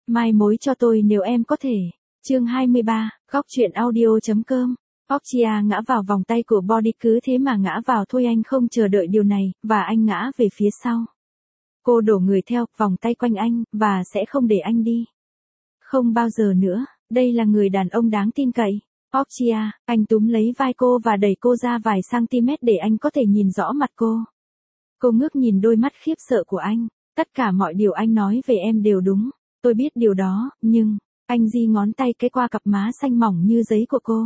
Mai mối cho tôi nếu em có thể. Chương 23, góc truyện audio.com. Portia ngã vào vòng tay của Body, cứ thế mà ngã vào thôi, anh không chờ đợi điều này, và anh ngã về phía sau. Cô đổ người theo, vòng tay quanh anh, và sẽ không để anh đi. Không bao giờ nữa, đây là người đàn ông đáng tin cậy. Portia, anh túm lấy vai cô và đẩy cô ra vài cm để anh có thể nhìn rõ mặt cô. Cô ngước nhìn đôi mắt khiếp sợ của anh. Tất cả mọi điều anh nói về em đều đúng. Tôi biết điều đó, nhưng... Anh di ngón tay cái qua cặp má xanh mỏng như giấy của cô.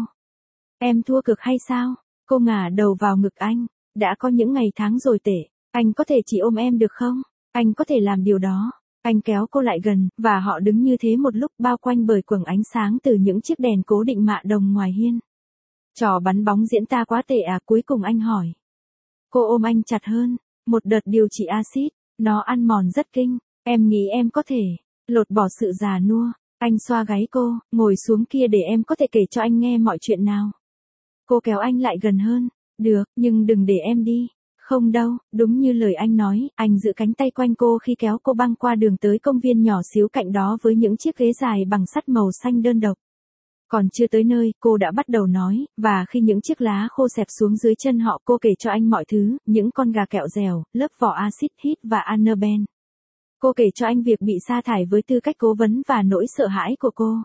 Em thua cực hay sao? Cô ngả đầu vào ngực anh. Đã có những ngày tháng rồi tệ. Anh có thể chỉ ôm em được không? Anh có thể làm điều đó. Anh kéo cô lại gần, và họ đứng như thế một lúc, bao quanh bởi quầng ánh sáng từ những chiếc đèn cố định mạ đồng ngoài hiên. Trò bắn bóng diễn ta quá tệ à? Cuối cùng anh hỏi. Cô ôm anh chặt hơn. Một đợt điều trị axit, nó ăn mòn rất kinh. Em nghĩ em có thể lột bỏ sự già nua. Anh xoa gáy cô, ngồi xuống kia để em có thể kể cho anh nghe mọi chuyện nào. Cô kéo anh lại gần hơn. Được, nhưng đừng để em đi. Không đâu, đúng như lời anh nói, anh giữ cánh tay quanh cô khi kéo cô băng qua đường tới công viên nhỏ xíu cạnh đó với những chiếc ghế dài bằng sắt màu xanh đơn độc. Còn chưa tới nơi, cô đã bắt đầu nói, và khi những chiếc lá khô xẹp xuống dưới chân họ, cô kể cho anh mọi thứ, những con gà kẹo dẻo, lớp vỏ axit hit và Annabelle. Cô kể cho anh việc bị sa thải với tư cách cố vấn và nỗi sợ hãi của cô.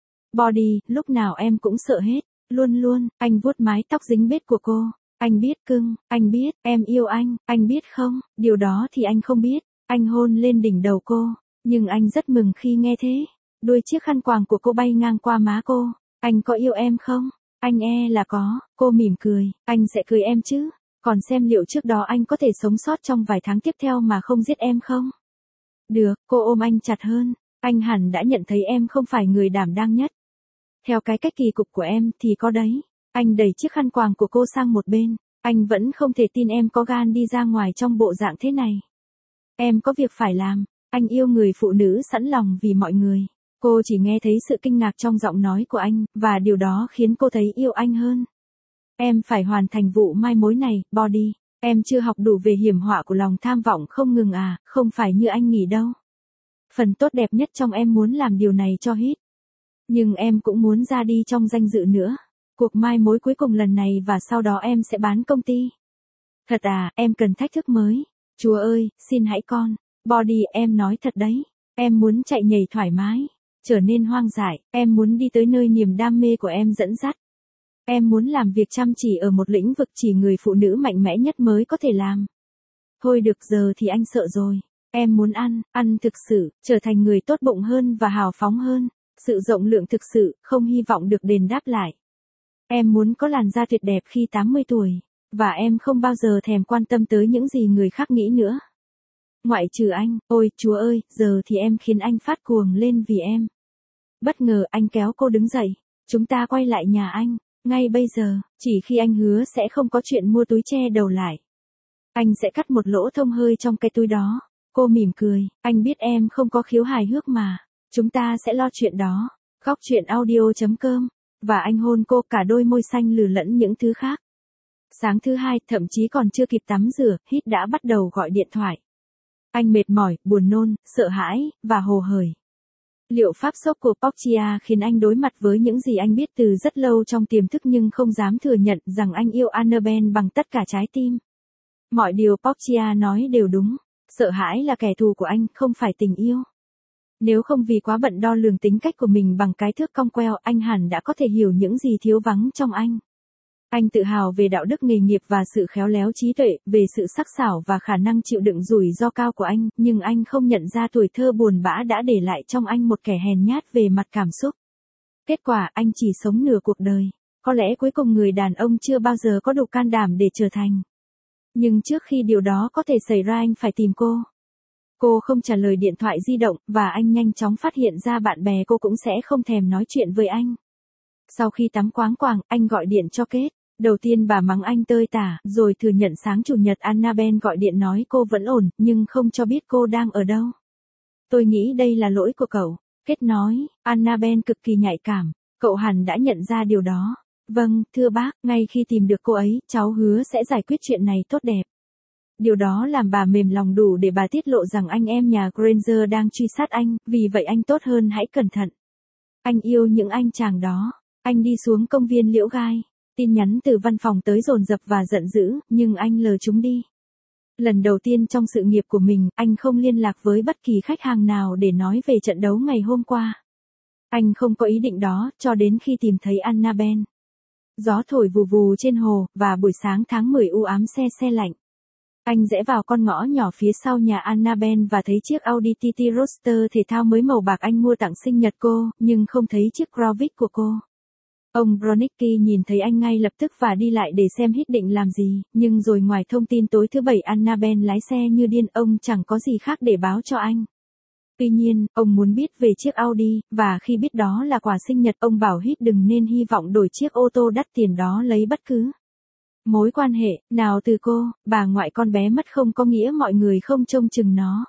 Body, lúc nào em cũng sợ hết, luôn luôn. Anh vuốt mái tóc dính bết của cô. Anh biết cưng, anh biết, em yêu anh biết không? Điều đó thì anh không biết. Anh hôn lên đỉnh đầu cô, nhưng anh rất mừng khi nghe thế. Đuôi chiếc khăn quàng của cô bay ngang qua má cô. Anh có yêu em không? Anh là có. Cô mỉm cười, anh sẽ cưới em chứ. Còn xem liệu trước đó anh có thể sống sót trong vài tháng tiếp theo mà không giết em không? Được, cô ôm anh chặt hơn. Anh hẳn đã nhận thấy em không phải người đảm đang nhất. Theo cái cách kỳ cục của em thì có đấy. Anh đẩy chiếc khăn quàng của cô sang một bên. Anh vẫn không thể tin em có gan đi ra ngoài trong bộ dạng thế này. Em có việc phải làm. Anh yêu người phụ nữ sẵn lòng vì mọi người. Cô chỉ nghe thấy sự kinh ngạc trong giọng nói của anh, và điều đó khiến cô thấy yêu anh hơn. Em phải hoàn thành vụ mai mối này, Body. Em chưa học đủ về hiểm họa của lòng tham vọng không ngừng à, không phải như anh nghĩ đâu. Phần tốt đẹp nhất trong em muốn làm điều này cho Hit. Nhưng em cũng muốn ra đi trong danh dự nữa. Cuộc mai mối cuối cùng lần này và sau đó em sẽ bán công ty. Thật à, em cần thách thức mới. Chúa ơi, xin hãy con. Body, em nói thật đấy. Em muốn chạy nhảy thoải mái. Trở nên hoang dại, em muốn đi tới nơi niềm đam mê của em dẫn dắt. Em muốn làm việc chăm chỉ ở một lĩnh vực chỉ người phụ nữ mạnh mẽ nhất mới có thể làm. Thôi được giờ thì anh sợ rồi. Em muốn ăn thực sự, trở thành người tốt bụng hơn và hào phóng hơn. Sự rộng lượng thực sự, không hy vọng được đền đáp lại. Em muốn có làn da tuyệt đẹp khi 80 tuổi. Và em không bao giờ thèm quan tâm tới những gì người khác nghĩ nữa. Ngoại trừ anh, ôi Chúa ơi, giờ thì em khiến anh phát cuồng lên vì em. Bất ngờ anh kéo cô đứng dậy. Chúng ta quay lại nhà anh. Ngay bây giờ, chỉ khi anh hứa sẽ không có chuyện mua túi che đầu lại. Anh sẽ cắt một lỗ thông hơi trong cái túi đó. Cô mỉm cười, anh biết em không có khiếu hài hước mà. Chúng ta sẽ lo chuyện đó. Góc truyện audio.com. Và anh hôn cô, cả đôi môi xanh lừ lẫn những thứ khác. Sáng thứ hai, thậm chí còn chưa kịp tắm rửa, Hit đã bắt đầu gọi điện thoại. Anh mệt mỏi, buồn nôn, sợ hãi, và hồ hởi. Liệu pháp sốc của Portia khiến anh đối mặt với những gì anh biết từ rất lâu trong tiềm thức nhưng không dám thừa nhận rằng anh yêu Annabelle bằng tất cả trái tim. Mọi điều Portia nói đều đúng. Sợ hãi là kẻ thù của anh, không phải tình yêu. Nếu không vì quá bận đo lường tính cách của mình bằng cái thước cong queo, anh hẳn đã có thể hiểu những gì thiếu vắng trong anh. Anh tự hào về đạo đức nghề nghiệp và sự khéo léo trí tuệ, về sự sắc sảo và khả năng chịu đựng rủi ro cao của anh, nhưng anh không nhận ra tuổi thơ buồn bã đã để lại trong anh một kẻ hèn nhát về mặt cảm xúc. Kết quả, anh chỉ sống nửa cuộc đời. Có lẽ cuối cùng người đàn ông chưa bao giờ có đủ can đảm để trở thành. Nhưng trước khi điều đó có thể xảy ra anh phải tìm cô. Cô không trả lời điện thoại di động, và anh nhanh chóng phát hiện ra bạn bè cô cũng sẽ không thèm nói chuyện với anh. Sau khi tắm quáng quàng, anh gọi điện cho Kate. Đầu tiên bà mắng anh tơi tả, rồi thừa nhận sáng chủ nhật Annabelle gọi điện nói cô vẫn ổn, nhưng không cho biết cô đang ở đâu. Tôi nghĩ đây là lỗi của cậu. Kate nói, Annabelle cực kỳ nhạy cảm, cậu hẳn đã nhận ra điều đó. Vâng, thưa bác, ngay khi tìm được cô ấy, cháu hứa sẽ giải quyết chuyện này tốt đẹp. Điều đó làm bà mềm lòng đủ để bà tiết lộ rằng anh em nhà Granger đang truy sát anh, vì vậy anh tốt hơn hãy cẩn thận. Anh yêu những anh chàng đó. Anh đi xuống công viên Liễu Gai. Tin nhắn từ văn phòng tới dồn dập và giận dữ, nhưng anh lờ chúng đi. Lần đầu tiên trong sự nghiệp của mình, anh không liên lạc với bất kỳ khách hàng nào để nói về trận đấu ngày hôm qua. Anh không có ý định đó, cho đến khi tìm thấy Annabelle. Gió thổi vù vù trên hồ, và buổi sáng tháng 10 u ám se se lạnh. Anh rẽ vào con ngõ nhỏ phía sau nhà Annabelle và thấy chiếc Audi TT Roadster thể thao mới màu bạc anh mua tặng sinh nhật cô, nhưng không thấy chiếc Crown của cô. Ông Bronicky nhìn thấy anh ngay lập tức và đi lại để xem Hít định làm gì, nhưng rồi ngoài thông tin tối thứ Bảy Annabelle lái xe như điên, ông chẳng có gì khác để báo cho anh. Tuy nhiên, ông muốn biết về chiếc Audi, và khi biết đó là quà sinh nhật, ông bảo Hít đừng nên hy vọng đổi chiếc ô tô đắt tiền đó lấy bất cứ mối quan hệ nào từ cô. Bà ngoại con bé mất không có nghĩa mọi người không trông chừng nó.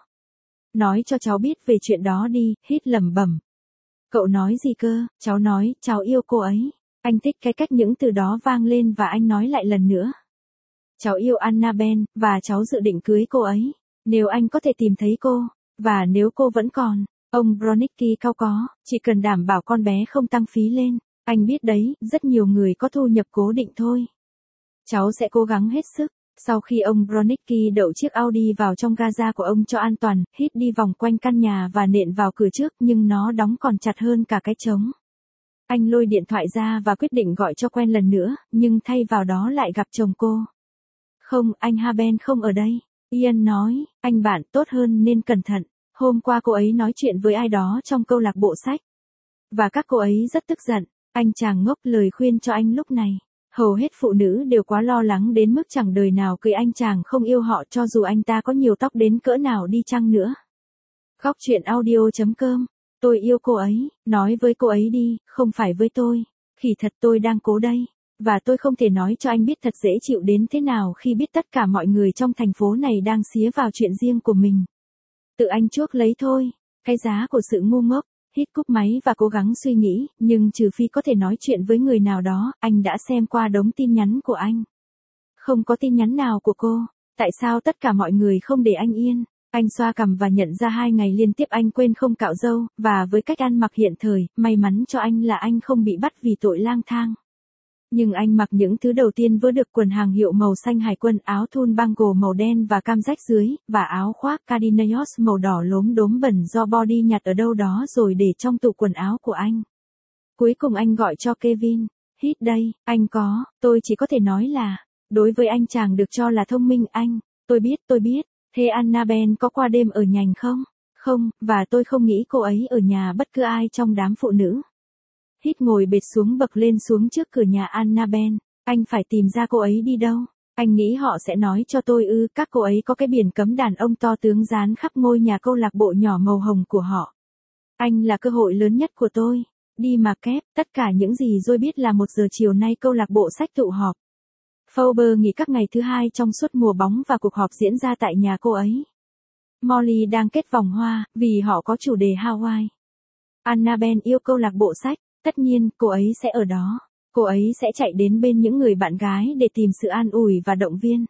Nói cho cháu biết về chuyện đó đi, Hít lẩm bẩm. Cậu nói gì cơ? Cháu nói, cháu yêu cô ấy. Anh thích cái cách những từ đó vang lên và anh nói lại lần nữa. Cháu yêu Annabelle, và cháu dự định cưới cô ấy. Nếu anh có thể tìm thấy cô, và nếu cô vẫn còn. Ông Bronicky cau có, chỉ cần đảm bảo con bé không tăng phí lên. Anh biết đấy, rất nhiều người có thu nhập cố định thôi. Cháu sẽ cố gắng hết sức. Sau khi ông Bronicky đậu chiếc Audi vào trong gaza của ông cho an toàn, Hít đi vòng quanh căn nhà và nện vào cửa trước, nhưng nó đóng còn chặt hơn cả cái trống. Anh lôi điện thoại ra và quyết định gọi cho Quen lần nữa, nhưng thay vào đó lại gặp chồng cô. Không, anh Haben không ở đây. Ian nói, anh bạn tốt hơn nên cẩn thận. Hôm qua cô ấy nói chuyện với ai đó trong câu lạc bộ sách. Và các cô ấy rất tức giận. Anh chàng ngốc lời khuyên cho anh lúc này. Hầu hết phụ nữ đều quá lo lắng đến mức chẳng đời nào cưới anh chàng không yêu họ cho dù anh ta có nhiều tóc đến cỡ nào đi chăng nữa. Góc chuyện audio.com. Tôi yêu cô ấy, nói với cô ấy đi, không phải với tôi. Khỉ thật tôi đang cố đây. Và tôi không thể nói cho anh biết thật dễ chịu đến thế nào khi biết tất cả mọi người trong thành phố này đang xía vào chuyện riêng của mình. Tự anh chuốc lấy thôi. Cái giá của sự ngu ngốc. Hít cúp máy và cố gắng suy nghĩ, nhưng trừ phi có thể nói chuyện với người nào đó, anh đã xem qua đống tin nhắn của anh. Không có tin nhắn nào của cô. Tại sao tất cả mọi người không để anh yên? Anh xoa cằm và nhận ra 2 ngày liên tiếp anh quên không cạo râu, và với cách ăn mặc hiện thời, may mắn cho anh là anh không bị bắt vì tội lang thang. Nhưng anh mặc những thứ đầu tiên vớ được quần hàng hiệu màu xanh hải quân, áo thun bango màu đen và cam rách dưới, và áo khoác Cardinals màu đỏ lốm đốm bẩn do Body nhặt ở đâu đó rồi để trong tủ quần áo của anh. Cuối cùng anh gọi cho Kevin. Hít đây, anh có, tôi chỉ có thể nói là, đối với anh chàng được cho là thông minh anh, tôi biết, thế Annabelle có qua đêm ở nhành không? Không, và tôi không nghĩ cô ấy ở nhà bất cứ ai trong đám phụ nữ. Hít ngồi bệt xuống bậc lên xuống trước cửa nhà Annabelle. Anh phải tìm ra cô ấy đi đâu. Anh nghĩ họ sẽ nói cho tôi các cô ấy có cái biển cấm đàn ông to tướng dán khắp ngôi nhà câu lạc bộ nhỏ màu hồng của họ. Anh là cơ hội lớn nhất của tôi. Đi mà kép, tất cả những gì tôi biết là 1 giờ chiều nay câu lạc bộ sách tụ họp. Faber nghỉ các ngày thứ 2 trong suốt mùa bóng và cuộc họp diễn ra tại nhà cô ấy. Molly đang kết vòng hoa, vì họ có chủ đề Hawaii. Annabelle yêu câu lạc bộ sách. Tất nhiên, cô ấy sẽ ở đó. Cô ấy sẽ chạy đến bên những người bạn gái để tìm sự an ủi và động viên.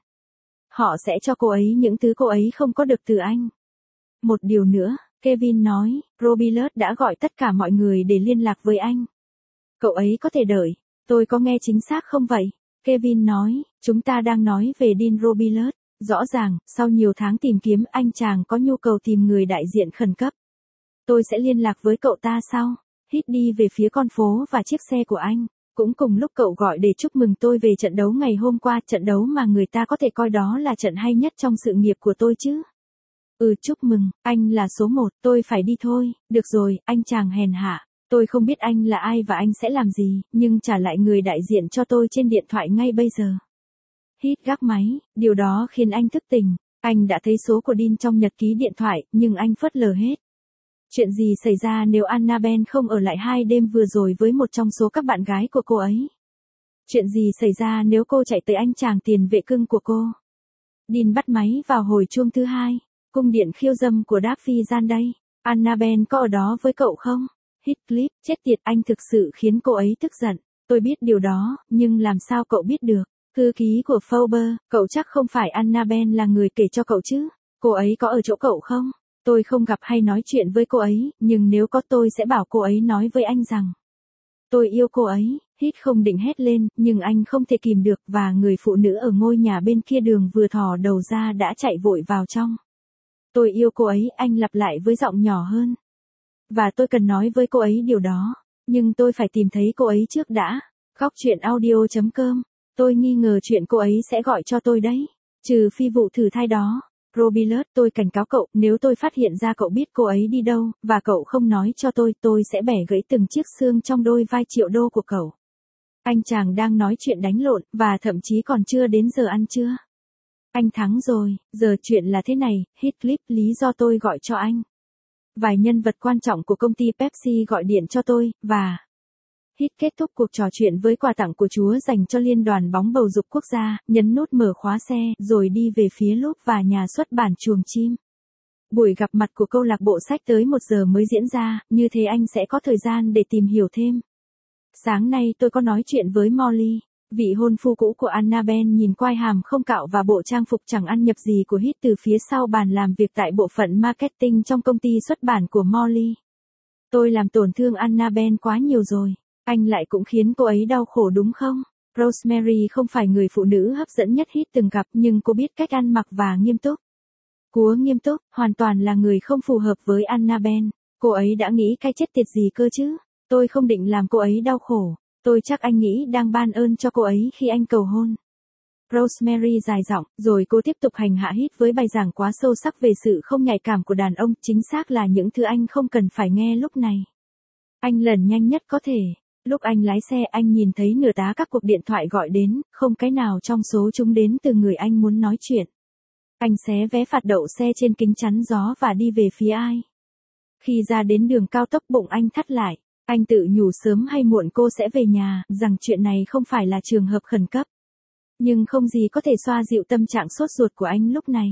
Họ sẽ cho cô ấy những thứ cô ấy không có được từ anh. Một điều nữa, Kevin nói, Robillard đã gọi tất cả mọi người để liên lạc với anh. Cậu ấy có thể đợi. Tôi có nghe chính xác không vậy? Kevin nói, chúng ta đang nói về Dean Robillard. Rõ ràng, sau nhiều tháng tìm kiếm anh chàng có nhu cầu tìm người đại diện khẩn cấp. Tôi sẽ liên lạc với cậu ta sau. Hít đi về phía con phố và chiếc xe của anh. Cũng cùng lúc cậu gọi để chúc mừng tôi về trận đấu ngày hôm qua, trận đấu mà người ta có thể coi đó là trận hay nhất trong sự nghiệp của tôi chứ. Chúc mừng, anh là số 1, tôi phải đi thôi. Được rồi, anh chàng hèn hạ. Tôi không biết anh là ai và anh sẽ làm gì, nhưng trả lại người đại diện cho tôi trên điện thoại ngay bây giờ. Hít gác máy, điều đó khiến anh thức tỉnh. Anh đã thấy số của Dean trong nhật ký điện thoại, nhưng anh phớt lờ hết. Chuyện gì xảy ra nếu Annabelle không ở lại 2 đêm vừa rồi với một trong số các bạn gái của cô ấy? Chuyện gì xảy ra nếu cô chạy tới anh chàng tiền vệ cưng của cô? Dean bắt máy vào hồi chuông thứ 2. Cung điện khiêu dâm của Daffy Gian đây. Annabelle có ở đó với cậu không? Heathcliff, chết tiệt, anh thực sự khiến cô ấy tức giận. Tôi biết điều đó, nhưng làm sao cậu biết được? Thư ký của Forbes, cậu chắc không phải Annabelle là người kể cho cậu chứ? Cô ấy có ở chỗ cậu không? Tôi không gặp hay nói chuyện với cô ấy, nhưng nếu có tôi sẽ bảo cô ấy nói với anh rằng tôi yêu cô ấy. Hít không định hét lên, nhưng anh không thể kìm được và người phụ nữ ở ngôi nhà bên kia đường vừa thò đầu ra đã chạy vội vào trong. Tôi yêu cô ấy, anh lặp lại với giọng nhỏ hơn. Và tôi cần nói với cô ấy điều đó, nhưng tôi phải tìm thấy cô ấy trước đã. Góc chuyện audio.com. Tôi nghi ngờ chuyện cô ấy sẽ gọi cho tôi đấy. Trừ phi vụ thử thai đó. Robilus, tôi cảnh cáo cậu, nếu tôi phát hiện ra cậu biết cô ấy đi đâu, và cậu không nói cho tôi sẽ bẻ gãy từng chiếc xương trong đôi vai triệu đô của cậu. Anh chàng đang nói chuyện đánh lộn, và thậm chí còn chưa đến giờ ăn trưa. Anh thắng rồi, giờ chuyện là thế này, Heathcliff, lý do tôi gọi cho anh. Vài nhân vật quan trọng của công ty Pepsi gọi điện cho tôi, và Hít kết thúc cuộc trò chuyện với quà tặng của Chúa dành cho Liên đoàn bóng bầu dục quốc gia, nhấn nút mở khóa xe, rồi đi về phía lốp và nhà xuất bản Chuồng Chim. Buổi gặp mặt của câu lạc bộ sách tới 1 giờ mới diễn ra, như thế anh sẽ có thời gian để tìm hiểu thêm. Sáng nay tôi có nói chuyện với Molly, vị hôn phu cũ của Annabelle, nhìn quai hàm không cạo và bộ trang phục chẳng ăn nhập gì của Hít từ phía sau bàn làm việc tại bộ phận marketing trong công ty xuất bản của Molly. Tôi làm tổn thương Annabelle quá nhiều rồi. Anh lại cũng khiến cô ấy đau khổ đúng không? Rosemary không phải người phụ nữ hấp dẫn nhất Hít từng gặp, nhưng cô biết cách ăn mặc và nghiêm túc. Cúa nghiêm túc, hoàn toàn là người không phù hợp với Annabelle. Cô ấy đã nghĩ cái chết tiệt gì cơ chứ? Tôi không định làm cô ấy đau khổ. Tôi chắc anh nghĩ đang ban ơn cho cô ấy khi anh cầu hôn. Rosemary dài giọng, rồi cô tiếp tục hành hạ Hít với bài giảng quá sâu sắc về sự không nhạy cảm của đàn ông, chính xác là những thứ anh không cần phải nghe lúc này. Anh lần nhanh nhất có thể. Lúc anh lái xe, anh nhìn thấy nửa tá các cuộc điện thoại gọi đến, không cái nào trong số chúng đến từ người anh muốn nói chuyện. Anh xé vé phạt đậu xe trên kính chắn gió và đi về phía ai. Khi ra đến đường cao tốc, bụng anh thắt lại. Anh tự nhủ sớm hay muộn cô sẽ về nhà, rằng chuyện này không phải là trường hợp khẩn cấp. Nhưng không gì có thể xoa dịu tâm trạng sốt ruột của anh lúc này.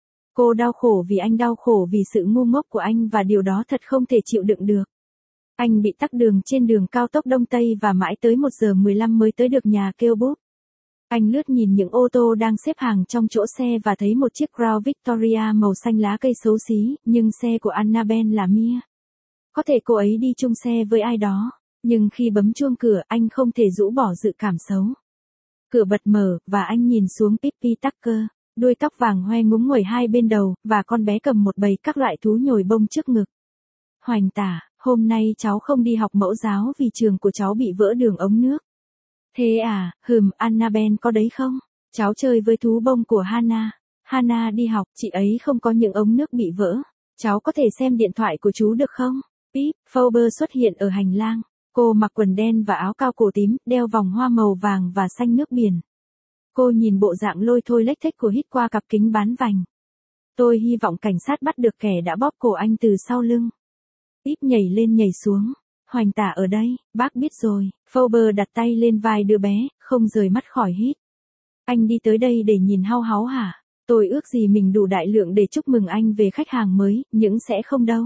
Cô đau khổ vì anh đau khổ vì sự ngu ngốc của anh, và điều đó thật không thể chịu đựng được. Anh bị tắc đường trên đường cao tốc Đông Tây và mãi tới 1 giờ 15 mới tới được nhà kêu bốp. Anh lướt nhìn những ô tô đang xếp hàng trong chỗ xe và thấy một chiếc Crown Victoria màu xanh lá cây xấu xí, nhưng xe của Annabelle là Mia. Có thể cô ấy đi chung xe với ai đó, nhưng khi bấm chuông cửa, anh không thể rũ bỏ dự cảm xấu. Cửa bật mở, và anh nhìn xuống Pippi Tucker, đuôi tóc vàng hoe ngúng nguẩy hai bên đầu, và con bé cầm một bầy các loại thú nhồi bông trước ngực. Hoành tả, hôm nay cháu không đi học mẫu giáo vì trường của cháu bị vỡ đường ống nước. Thế à, Annabelle có đấy không? Cháu chơi với thú bông của Hannah. Hannah đi học, chị ấy không có những ống nước bị vỡ. Cháu có thể xem điện thoại của chú được không? Pip, Forbes xuất hiện ở hành lang. Cô mặc quần đen và áo cao cổ tím, đeo vòng hoa màu vàng và xanh nước biển. Cô nhìn bộ dạng lôi thôi lếch thếch của Hít qua cặp kính bán vành. Tôi hy vọng cảnh sát bắt được kẻ đã bóp cổ anh từ sau lưng. Pip nhảy lên nhảy xuống. Hoành tả ở đây, bác biết rồi. Forbes đặt tay lên vai đứa bé, không rời mắt khỏi Hít. Anh đi tới đây để nhìn hao háo hả? Tôi ước gì mình đủ đại lượng để chúc mừng anh về khách hàng mới, nhưng sẽ không đâu.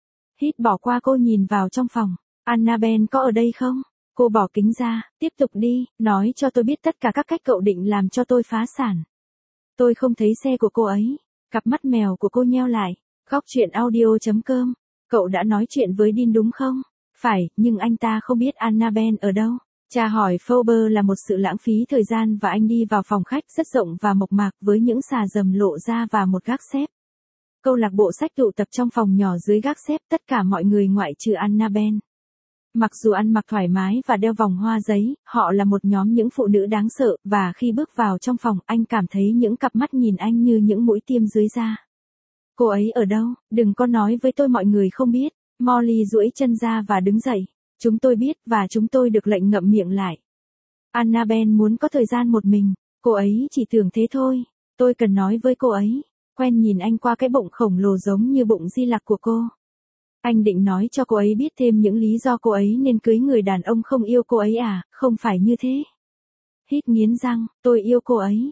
Hít bỏ qua cô, nhìn vào trong phòng. Annabelle có ở đây không? Cô bỏ kính ra, tiếp tục đi, nói cho tôi biết tất cả các cách cậu định làm cho tôi phá sản. Tôi không thấy xe của cô ấy. Cặp mắt mèo của cô nheo lại. Góc chuyện audio.com. Cậu đã nói chuyện với Dean đúng không? Phải, nhưng anh ta không biết Annabelle ở đâu. Cha hỏi Forbes là một sự lãng phí thời gian, và anh đi vào phòng khách rất rộng và mộc mạc với những xà rầm lộ ra và một gác xếp. Câu lạc bộ sách tụ tập trong phòng nhỏ dưới gác xếp, tất cả mọi người ngoại trừ Annabelle. Mặc dù ăn mặc thoải mái và đeo vòng hoa giấy, họ là một nhóm những phụ nữ đáng sợ, và khi bước vào trong phòng, anh cảm thấy những cặp mắt nhìn anh như những mũi tiêm dưới da. Cô ấy ở đâu? Đừng có nói với tôi mọi người không biết. Molly duỗi chân ra và đứng dậy. Chúng tôi biết, và chúng tôi được lệnh ngậm miệng lại. Annabelle muốn có thời gian một mình. Cô ấy chỉ tưởng thế thôi. Tôi cần nói với cô ấy. Quen nhìn anh qua cái bụng khổng lồ giống như bụng di lặc của cô. Anh định nói cho cô ấy biết thêm những lý do cô ấy nên cưới người đàn ông không yêu cô ấy à? Không phải như thế. Hít nghiến răng, tôi yêu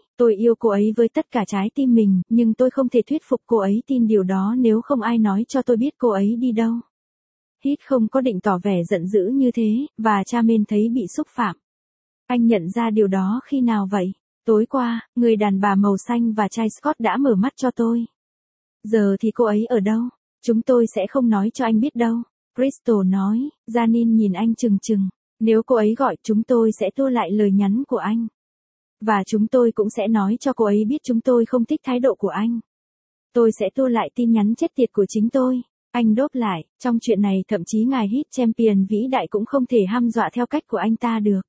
cô ấy với tất cả trái tim mình, nhưng tôi không thể thuyết phục cô ấy tin điều đó nếu không ai nói cho tôi biết cô ấy đi đâu. Hít không có định tỏ vẻ giận dữ như thế, và Charmaine thấy bị xúc phạm. Anh nhận ra điều đó khi nào vậy? Tối qua, người đàn bà màu xanh và trai Scott đã mở mắt cho tôi. Giờ thì cô ấy ở đâu? Chúng tôi sẽ không nói cho anh biết đâu. Crystal nói, Janine nhìn anh chừng chừng. Nếu cô ấy gọi, chúng tôi sẽ tua lại lời nhắn của anh. Và chúng tôi cũng sẽ nói cho cô ấy biết chúng tôi không thích thái độ của anh. Tôi sẽ tua lại tin nhắn chết tiệt của chính tôi. Anh đáp lại, trong chuyện này thậm chí ngài Hit Champion vĩ đại cũng không thể hăm dọa theo cách của anh ta được.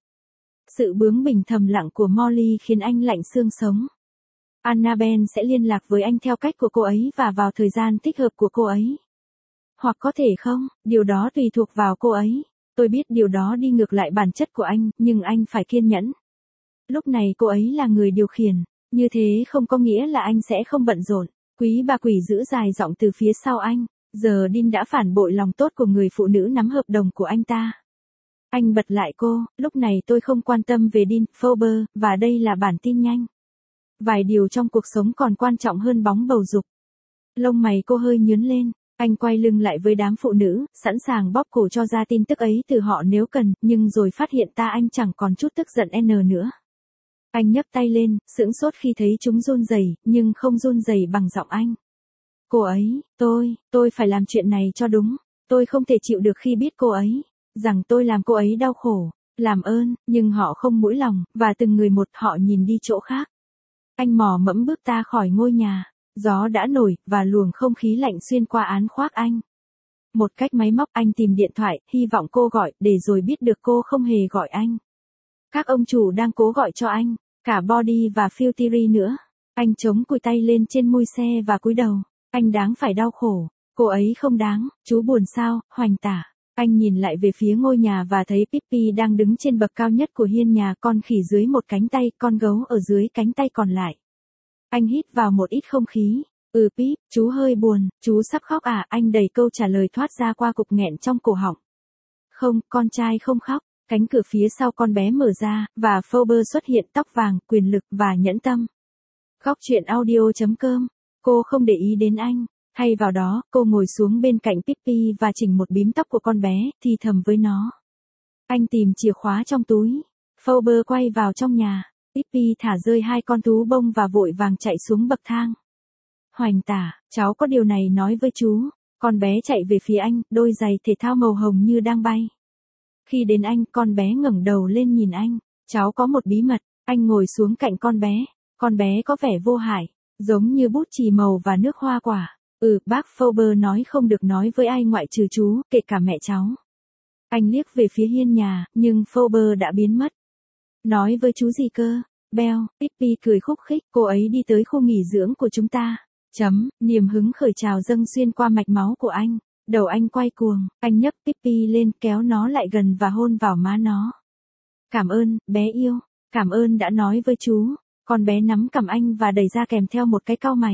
Sự bướng bỉnh thầm lặng của Molly khiến anh lạnh xương sống. Annabelle sẽ liên lạc với anh theo cách của cô ấy và vào thời gian thích hợp của cô ấy. Hoặc có thể không, điều đó tùy thuộc vào cô ấy. Tôi biết điều đó đi ngược lại bản chất của anh, nhưng anh phải kiên nhẫn. Lúc này cô ấy là người điều khiển, như thế không có nghĩa là anh sẽ không bận rộn. Quý bà quỷ giữ dài giọng từ phía sau anh. Giờ Dean đã phản bội lòng tốt của người phụ nữ nắm hợp đồng của anh ta. Anh bật lại cô, lúc này tôi không quan tâm về Dean Fober, và đây là bản tin nhanh. Vài điều trong cuộc sống còn quan trọng hơn bóng bầu dục. Lông mày cô hơi nhướng lên, anh quay lưng lại với đám phụ nữ, sẵn sàng bóp cổ cho ra tin tức ấy từ họ nếu cần, nhưng rồi phát hiện anh chẳng còn chút tức giận nữa. Anh nhấc tay lên, sững sốt khi thấy chúng run rẩy, nhưng không run rẩy bằng giọng anh. Cô ấy, tôi phải làm chuyện này cho đúng. Tôi không thể chịu được khi biết cô ấy, rằng tôi làm cô ấy đau khổ. Làm ơn, nhưng họ không mũi lòng, và từng người một họ nhìn đi chỗ khác. Anh mò mẫm bước ta khỏi ngôi nhà. Gió đã nổi, và luồng không khí lạnh xuyên qua áo khoác anh. Một cách máy móc anh tìm điện thoại, hy vọng cô gọi, để rồi biết được cô không hề gọi anh. Các ông chủ đang cố gọi cho anh, cả Body và Fury nữa. Anh chống cùi tay lên trên mui xe và cúi đầu. Anh đáng phải đau khổ. Cô ấy không đáng. Chú buồn sao, Hoành tả. Anh nhìn lại về phía ngôi nhà và thấy Pippi đang đứng trên bậc cao nhất của hiên nhà, con khỉ dưới một cánh tay, con gấu ở dưới cánh tay còn lại. Anh hít vào một ít không khí. Pip, chú hơi buồn, chú sắp khóc à? Anh đẩy câu trả lời thoát ra qua cục nghẹn trong cổ họng. Không, con trai không khóc. Cánh cửa phía sau con bé mở ra, và Fober xuất hiện, tóc vàng, quyền lực và nhẫn tâm. Góc truyện audio.com. Cô không để ý đến anh. Thay vào đó, cô ngồi xuống bên cạnh Pippi và chỉnh một bím tóc của con bé, thì thầm với nó. Anh tìm chìa khóa trong túi. Fober quay vào trong nhà. Pippi thả rơi hai con thú bông và vội vàng chạy xuống bậc thang. Hoành tả, cháu có điều này nói với chú. Con bé chạy về phía anh, đôi giày thể thao màu hồng như đang bay. Khi đến anh, con bé ngẩng đầu lên nhìn anh. Cháu có một bí mật. Anh ngồi xuống cạnh con bé. Con bé có vẻ vô hại, giống như bút chì màu và nước hoa quả. Bác Fober nói không được nói với ai ngoại trừ chú, kể cả mẹ cháu. Anh liếc về phía hiên nhà, nhưng Fober đã biến mất. Nói với chú gì cơ? Bell, Pippi cười khúc khích, cô ấy đi tới khu nghỉ dưỡng của chúng ta. Niềm hứng khởi trào dâng xuyên qua mạch máu của anh. Đầu anh quay cuồng, anh nhấc Pippi lên, kéo nó lại gần và hôn vào má nó. Cảm ơn, bé yêu. Cảm ơn đã nói với chú. Con bé nắm cằm anh và đẩy ra kèm theo một cái cau mày.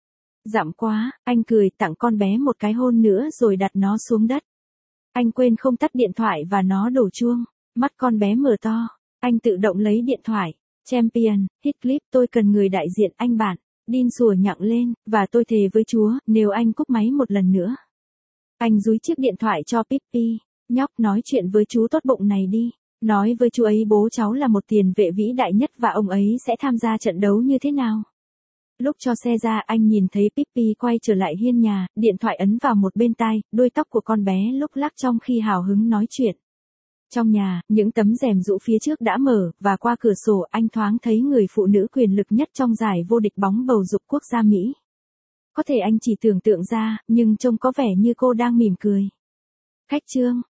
Dặm quá, anh cười tặng con bé một cái hôn nữa rồi đặt nó xuống đất. Anh quên không tắt điện thoại và nó đổ chuông. Mắt con bé mở to. Anh tự động lấy điện thoại. Champion, Heathcliff, tôi cần người đại diện anh bạn. Dean sủa nhặng lên, và tôi thề với Chúa, nếu anh cúp máy một lần nữa. Anh dúi chiếc điện thoại cho Pippi. Nhóc, nói chuyện với chú tốt bụng này đi. Nói với chú ấy bố cháu là một tiền vệ vĩ đại nhất và ông ấy sẽ tham gia trận đấu như thế nào. Lúc cho xe ra, anh nhìn thấy Pippi quay trở lại hiên nhà, điện thoại ấn vào một bên tai, đuôi tóc của con bé lúc lắc trong khi hào hứng nói chuyện. Trong nhà, những tấm rèm rũ phía trước đã mở, và qua cửa sổ anh thoáng thấy người phụ nữ quyền lực nhất trong giải vô địch bóng bầu dục quốc gia Mỹ. Có thể anh chỉ tưởng tượng ra, nhưng trông có vẻ như cô đang mỉm cười. Khách trương.